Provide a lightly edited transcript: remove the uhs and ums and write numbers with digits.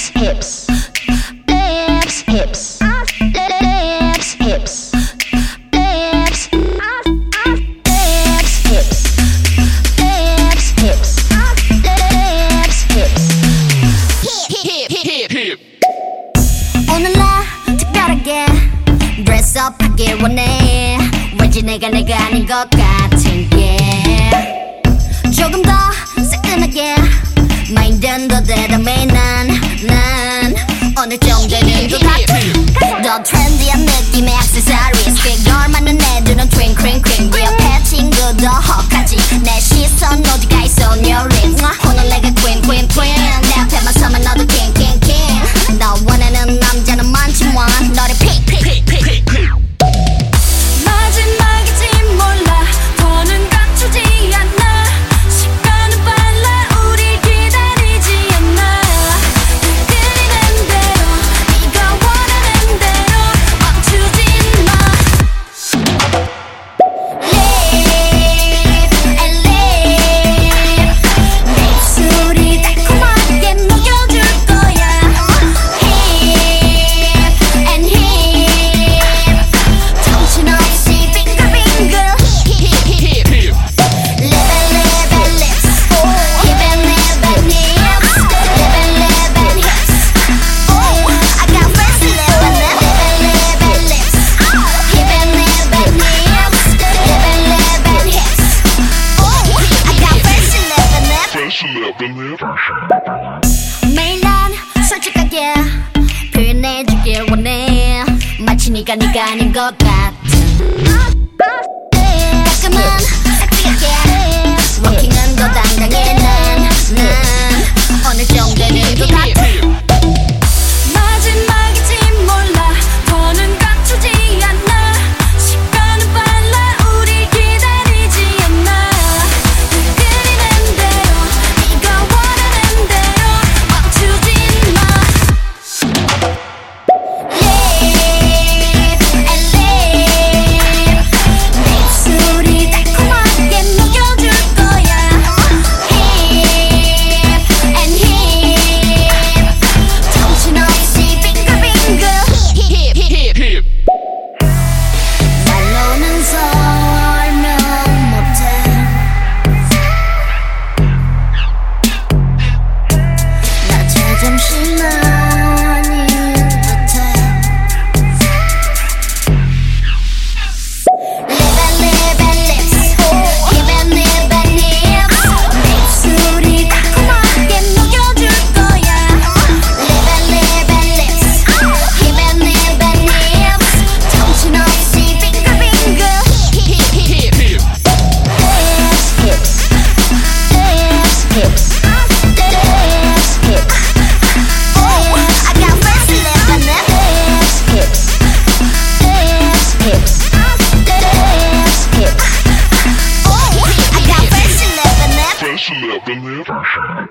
hips, lips, hips, lips, hips, lips, lips, hips, lips, hips, lips, hips. 오늘 나 특별하게 dress up 하길 원해. 왠지 내가 아닌 것 같은 게 조금 더 새끈하게 마인드는 더 대담해. 난 어느 정도는 더 같아. 더 트렌디한 느낌의 액세서리즈 피겨 많은 애들은 트윙크링크링 네 옆에 친구도 헉하지. 내 시선 어디가 있어 on your lips. 오늘 내가 queen 내 앞에만 서면 너도 king 너 원하는 남자는 많지만 너를 pick 마지막일지 몰라 더는 감추지 않아. 시간은 빨라 우릴 기다리지 않아. 끌리는 대로 네가 원하는 대로 멈추지 마. Live and live. 내 입술이 달콤하게 녹여줄 거야. Hip and hip. 정신없이 빙글빙글. Live and lips. Hip and live and hips. Live and hips. I got friends who live and lips. Hip and live and hips. Live and hips. I got friends who live and lips. 매일 난 솔직하게 표현해주길 원해. 마치 네가 아닌 것 같은. 가끔은 섹시하게 워킹은 더 당당해. 난 어느 정도는 더 같아. 마지막일지 몰라 더는 감추지 않아. 시간은 빨라 우릴 기다리지 않아. 끌리는 대로 네가 원하는 대로 멈추지 마. Live and live. 내 입술이 달콤하게 녹여줄 거야. Hip and hip. 정신없이 빙글빙글. 말로는 설명 못해. 나 제정신아닌 듯해. Live and lips. Hip and live and hips. 내 입술이 달콤하게 녹여줄 거야. Live and lips. Hip and live and hips. 정신없이 빙글빙글. Lips, hips, lips, hips, lips, hips. I got friends who live and lips. Hips, lips, hips, lips, hips. I got friends who live and lips.